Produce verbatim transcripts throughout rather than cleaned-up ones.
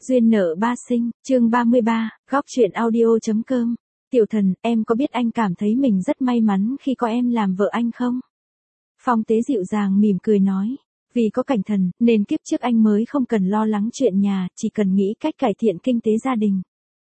Duyên nợ ba sinh, chương ba mươi ba, góc truyện audio.com. Tiểu thần, em có biết anh cảm thấy mình rất may mắn khi có em làm vợ anh không? Phong Tế dịu dàng mỉm cười nói. Vì có Cảnh Thần, nên kiếp trước anh mới không cần lo lắng chuyện nhà, chỉ cần nghĩ cách cải thiện kinh tế gia đình.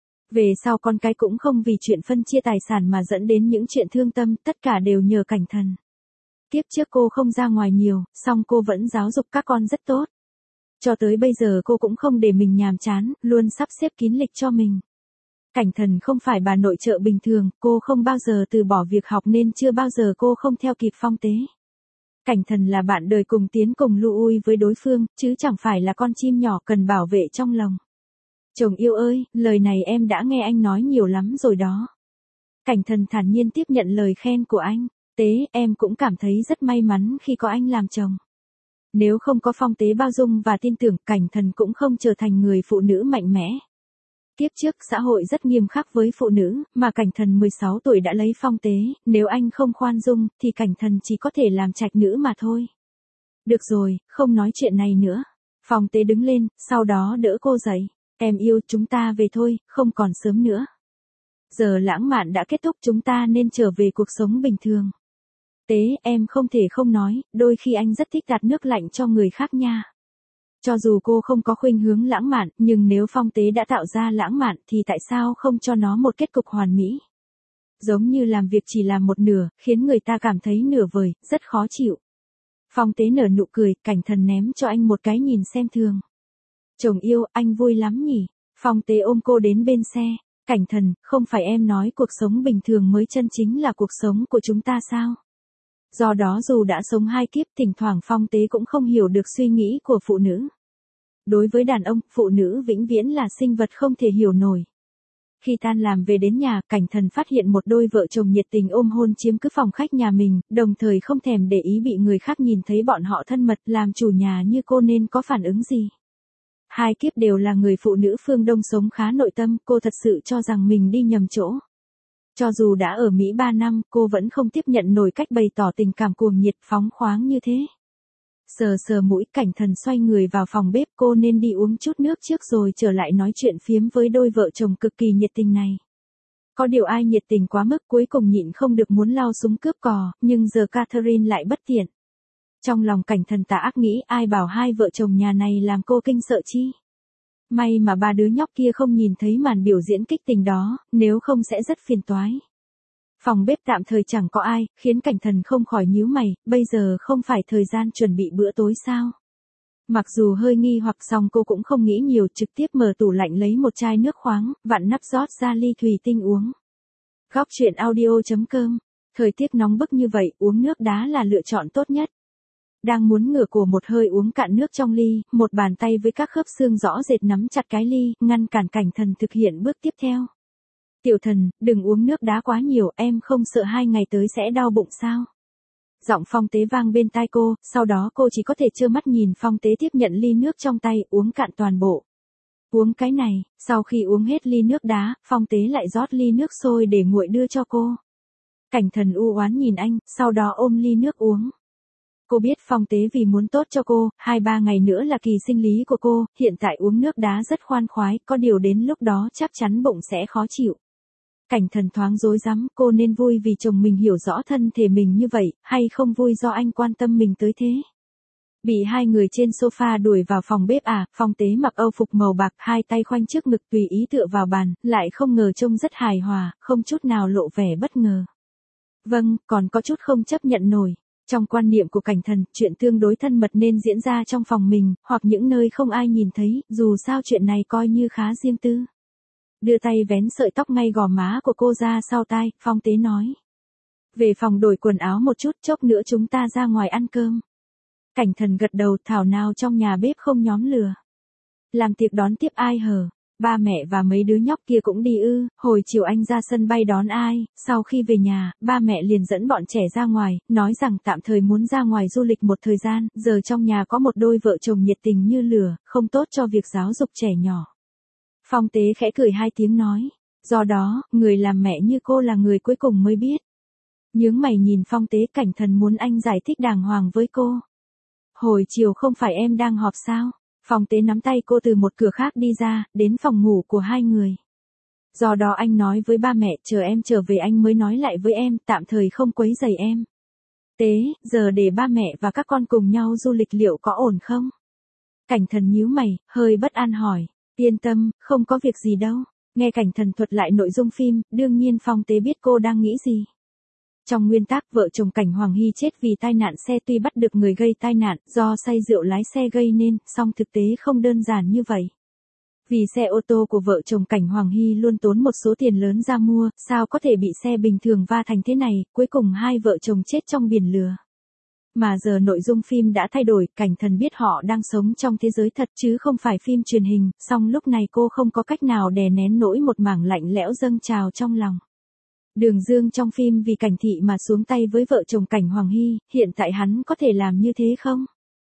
Về sau con cái cũng không vì chuyện phân chia tài sản mà dẫn đến những chuyện thương tâm, tất cả đều nhờ Cảnh Thần. Kiếp trước cô không ra ngoài nhiều, song cô vẫn giáo dục các con rất tốt. Cho tới bây giờ cô cũng không để mình nhàm chán, luôn sắp xếp kín lịch cho mình. Cảnh Thần không phải bà nội trợ bình thường, cô không bao giờ từ bỏ việc học nên chưa bao giờ cô không theo kịp Phong Tế. Cảnh Thần là bạn đời cùng tiến cùng lui với đối phương, chứ chẳng phải là con chim nhỏ cần bảo vệ trong lòng. Chồng yêu ơi, lời này em đã nghe anh nói nhiều lắm rồi đó. Cảnh Thần thản nhiên tiếp nhận lời khen của anh. Tế, em cũng cảm thấy rất may mắn khi có anh làm chồng. Nếu không có Phong Tế bao dung và tin tưởng, Cảnh Thần cũng không trở thành người phụ nữ mạnh mẽ. Kiếp trước xã hội rất nghiêm khắc với phụ nữ, mà Cảnh Thần mười sáu tuổi đã lấy Phong Tế, nếu anh không khoan dung, thì Cảnh Thần chỉ có thể làm trạch nữ mà thôi. Được rồi, không nói chuyện này nữa. Phong Tế đứng lên, sau đó đỡ cô dậy. Em yêu, chúng ta về thôi, không còn sớm nữa. Giờ lãng mạn đã kết thúc, chúng ta nên trở về cuộc sống bình thường. Tế, em không thể không nói, đôi khi anh rất thích đặt nước lạnh cho người khác nha. Cho dù cô không có khuynh hướng lãng mạn, nhưng nếu Phong Tế đã tạo ra lãng mạn thì tại sao không cho nó một kết cục hoàn mỹ? Giống như làm việc chỉ làm một nửa, khiến người ta cảm thấy nửa vời, rất khó chịu. Phong Tế nở nụ cười, Cảnh Thần ném cho anh một cái nhìn xem thường. Chồng yêu, anh vui lắm nhỉ? Phong Tế ôm cô đến bên xe. Cảnh Thần, không phải em nói cuộc sống bình thường mới chân chính là cuộc sống của chúng ta sao? Do đó dù đã sống hai kiếp, thỉnh thoảng Phong Tế cũng không hiểu được suy nghĩ của phụ nữ. Đối với đàn ông, phụ nữ vĩnh viễn là sinh vật không thể hiểu nổi. Khi tan làm về đến nhà, Cảnh Thần phát hiện một đôi vợ chồng nhiệt tình ôm hôn chiếm cứ phòng khách nhà mình, đồng thời không thèm để ý bị người khác nhìn thấy bọn họ thân mật. Làm chủ nhà như cô nên có phản ứng gì? Hai kiếp đều là người phụ nữ phương Đông sống khá nội tâm, cô thật sự cho rằng mình đi nhầm chỗ. Cho dù đã ở Mỹ ba năm, cô vẫn không tiếp nhận nổi cách bày tỏ tình cảm cuồng nhiệt phóng khoáng như thế. Sờ sờ mũi, Cảnh Thần xoay người vào phòng bếp, cô nên đi uống chút nước trước rồi trở lại nói chuyện phiếm với đôi vợ chồng cực kỳ nhiệt tình này. Có điều ai nhiệt tình quá mức cuối cùng nhịn không được muốn lao súng cướp cò, nhưng giờ Catherine lại bất tiện. Trong lòng Cảnh Thần tà ác nghĩ ai bảo hai vợ chồng nhà này làm cô kinh sợ chi. May mà ba đứa nhóc kia không nhìn thấy màn biểu diễn kích tình đó, nếu không sẽ rất phiền toái. Phòng bếp tạm thời chẳng có ai, khiến Cảnh Thần không khỏi nhíu mày, bây giờ không phải thời gian chuẩn bị bữa tối sao? Mặc dù hơi nghi hoặc song cô cũng không nghĩ nhiều, trực tiếp mở tủ lạnh lấy một chai nước khoáng, vặn nắp rót ra ly thủy tinh uống. Góc truyện audio.com. Thời tiết nóng bức như vậy, uống nước đá là lựa chọn tốt nhất. Đang muốn ngửa cổ một hơi uống cạn nước trong ly, một bàn tay với các khớp xương rõ rệt nắm chặt cái ly, ngăn cản Cảnh Thần thực hiện bước tiếp theo. Tiểu thần, đừng uống nước đá quá nhiều, em không sợ hai ngày tới sẽ đau bụng sao? Giọng Phong Tế vang bên tai cô, sau đó cô chỉ có thể trơ mắt nhìn Phong Tế tiếp nhận ly nước trong tay, uống cạn toàn bộ. Uống cái này, sau khi uống hết ly nước đá, Phong Tế lại rót ly nước sôi để nguội đưa cho cô. Cảnh Thần u oán nhìn anh, sau đó ôm ly nước uống. Cô biết Phong Tế vì muốn tốt cho cô, hai ba ngày nữa là kỳ sinh lý của cô, hiện tại uống nước đá rất khoan khoái, có điều đến lúc đó chắc chắn bụng sẽ khó chịu. Cảnh Thần thoáng rối rắm, cô nên vui vì chồng mình hiểu rõ thân thể mình như vậy, hay không vui do anh quan tâm mình tới thế? Bị hai người trên sofa đuổi vào phòng bếp à? Phong Tế mặc âu phục màu bạc, hai tay khoanh trước ngực tùy ý tựa vào bàn, lại không ngờ trông rất hài hòa, không chút nào lộ vẻ bất ngờ. Vâng, còn có chút không chấp nhận nổi. Trong quan niệm của Cảnh Thần, chuyện tương đối thân mật nên diễn ra trong phòng mình, hoặc những nơi không ai nhìn thấy, dù sao chuyện này coi như khá riêng tư. Đưa tay vén sợi tóc ngay gò má của cô ra sau tai, Phong Tế nói. Về phòng đổi quần áo một chút, chốc nữa chúng ta ra ngoài ăn cơm. Cảnh Thần gật đầu, thảo nào trong nhà bếp không nhóm lửa. Làm tiệc đón tiếp ai hờ? Ba mẹ và mấy đứa nhóc kia cũng đi ư? Hồi chiều anh ra sân bay đón ai? Sau khi về nhà, ba mẹ liền dẫn bọn trẻ ra ngoài, nói rằng tạm thời muốn ra ngoài du lịch một thời gian, giờ trong nhà có một đôi vợ chồng nhiệt tình như lửa, không tốt cho việc giáo dục trẻ nhỏ. Phong Tế khẽ cười hai tiếng nói, do đó, người làm mẹ như cô là người cuối cùng mới biết. Nhướng mày nhìn Phong Tế, Cảnh Thần muốn anh giải thích đàng hoàng với cô. Hồi chiều không phải em đang họp sao? Phong Tế nắm tay cô từ một cửa khác đi ra, đến phòng ngủ của hai người. Do đó anh nói với ba mẹ, chờ em trở về anh mới nói lại với em, tạm thời không quấy rầy em. Tế, giờ để ba mẹ và các con cùng nhau du lịch liệu có ổn không? Cảnh Thần nhíu mày, hơi bất an hỏi. Yên tâm, không có việc gì đâu. Nghe Cảnh Thần thuật lại nội dung phim, đương nhiên Phong Tế biết cô đang nghĩ gì. Trong nguyên tắc vợ chồng Cảnh Hoàng Hy chết vì tai nạn xe tuy bắt được người gây tai nạn do say rượu lái xe gây nên, song thực tế không đơn giản như vậy. Vì xe ô tô của vợ chồng Cảnh Hoàng Hy luôn tốn một số tiền lớn ra mua, sao có thể bị xe bình thường va thành thế này, cuối cùng hai vợ chồng chết trong biển lửa. Mà giờ nội dung phim đã thay đổi, Cảnh Thần biết họ đang sống trong thế giới thật chứ không phải phim truyền hình, song lúc này cô không có cách nào đè nén nỗi một mảng lạnh lẽo dâng trào trong lòng. Đường Dương trong phim vì Cảnh Thị mà xuống tay với vợ chồng Cảnh Hoàng Hy, hiện tại hắn có thể làm như thế không?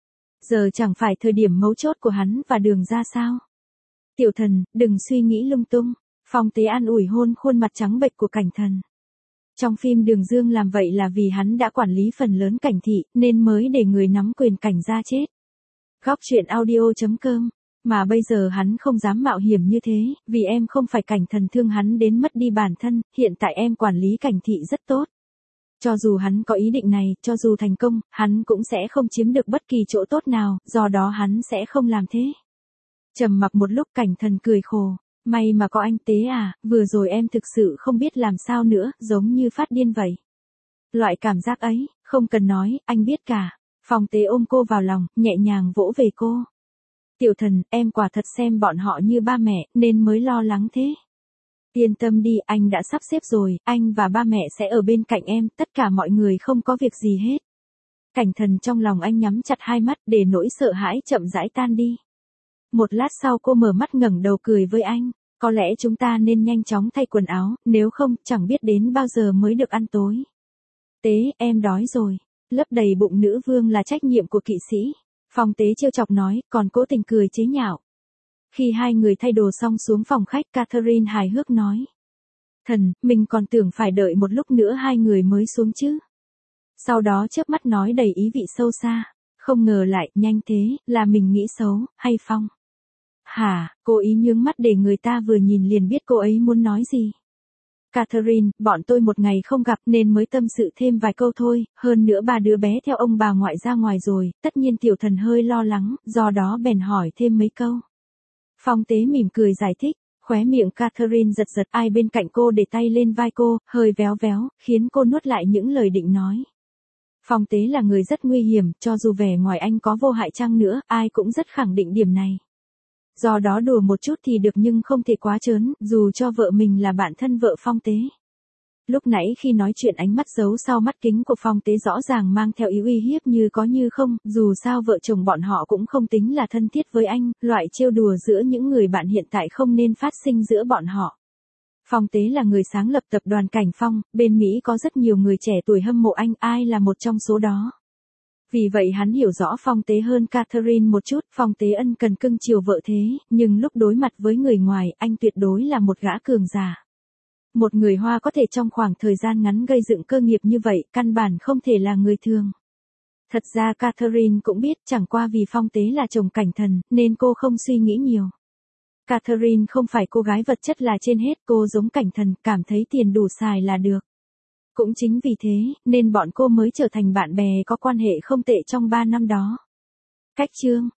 Giờ chẳng phải thời điểm mấu chốt của hắn và Đường ra sao? Tiểu Thần, đừng suy nghĩ lung tung. Phong Tế an ủi hôn khuôn mặt trắng bệch của Cảnh Thần. Trong phim Đường Dương làm vậy là vì hắn đã quản lý phần lớn Cảnh Thị, nên mới để người nắm quyền Cảnh gia chết. Góc truyện audio chấm com. Mà bây giờ hắn không dám mạo hiểm như thế, vì em không phải Cảnh Thần thương hắn đến mất đi bản thân, hiện tại em quản lý Cảnh Thị rất tốt. Cho dù hắn có ý định này, cho dù thành công, hắn cũng sẽ không chiếm được bất kỳ chỗ tốt nào, do đó hắn sẽ không làm thế. Trầm mặc một lúc Cảnh Thần cười khổ. May mà có anh Tế à, vừa rồi em thực sự không biết làm sao nữa, giống như phát điên vậy. Loại cảm giác ấy, không cần nói, anh biết cả. Phong Tế ôm cô vào lòng, nhẹ nhàng vỗ về cô. Tiểu Thần, em quả thật xem bọn họ như ba mẹ, nên mới lo lắng thế. Yên tâm đi, anh đã sắp xếp rồi, anh và ba mẹ sẽ ở bên cạnh em, tất cả mọi người không có việc gì hết. Cảnh Thần trong lòng anh nhắm chặt hai mắt để nỗi sợ hãi chậm rãi tan đi. Một lát sau cô mở mắt ngẩng đầu cười với anh, có lẽ chúng ta nên nhanh chóng thay quần áo, nếu không, chẳng biết đến bao giờ mới được ăn tối. Tế, em đói rồi. Lấp đầy bụng nữ vương là trách nhiệm của kỵ sĩ. Phong Tế trêu chọc nói, còn cố tình cười chế nhạo. Khi hai người thay đồ xong xuống phòng khách, Catherine hài hước nói. Thần, mình còn tưởng phải đợi một lúc nữa hai người mới xuống chứ. Sau đó chớp mắt nói đầy ý vị sâu xa. Không ngờ lại, nhanh thế, là mình nghĩ xấu, hay Phong? Hả, cô ý nhướng mắt để người ta vừa nhìn liền biết cô ấy muốn nói gì. Catherine, bọn tôi một ngày không gặp nên mới tâm sự thêm vài câu thôi, hơn nữa ba đứa bé theo ông bà ngoại ra ngoài rồi, tất nhiên Tiểu Thần hơi lo lắng, do đó bèn hỏi thêm mấy câu. Phong Tế mỉm cười giải thích, khóe miệng Catherine giật giật, ai bên cạnh cô để tay lên vai cô, hơi véo véo, khiến cô nuốt lại những lời định nói. Phong Tế là người rất nguy hiểm, cho dù vẻ ngoài anh có vô hại chăng nữa, ai cũng rất khẳng định điểm này. Do đó đùa một chút thì được nhưng không thể quá trớn, dù cho vợ mình là bạn thân vợ Phong Tế. Lúc nãy khi nói chuyện ánh mắt giấu sau mắt kính của Phong Tế rõ ràng mang theo ý uy hiếp như có như không, dù sao vợ chồng bọn họ cũng không tính là thân thiết với anh, loại trêu đùa giữa những người bạn hiện tại không nên phát sinh giữa bọn họ. Phong Tế là người sáng lập tập đoàn Cảnh Phong, bên Mỹ có rất nhiều người trẻ tuổi hâm mộ anh, ai là một trong số đó. Vì vậy hắn hiểu rõ Phong Tế hơn Catherine một chút, Phong Tế ân cần cưng chiều vợ thế, nhưng lúc đối mặt với người ngoài, anh tuyệt đối là một gã cường giả. Một người Hoa có thể trong khoảng thời gian ngắn gây dựng cơ nghiệp như vậy, căn bản không thể là người thường. Thật ra Catherine cũng biết, chẳng qua vì Phong Tế là chồng Cảnh Thần, nên cô không suy nghĩ nhiều. Catherine không phải cô gái vật chất là trên hết, cô giống Cảnh Thần, cảm thấy tiền đủ xài là được. Cũng chính vì thế, nên bọn cô mới trở thành bạn bè có quan hệ không tệ trong ba năm đó. Cách chương